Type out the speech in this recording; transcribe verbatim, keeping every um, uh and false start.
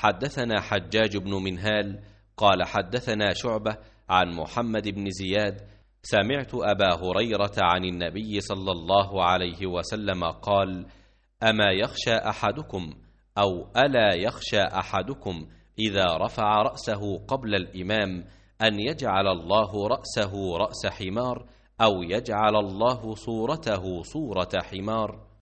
حدثنا حجاج بن منهال قال حدثنا شعبة عن محمد بن زياد سمعت أبا هريرة عن النبي صلى الله عليه وسلم قال: أما يخشى أحدكم أو ألا يخشى أحدكم إذا رفع رأسه قبل الإمام أن يجعل الله رأسه رأس حمار أو يجعل الله صورته صورة حمار؟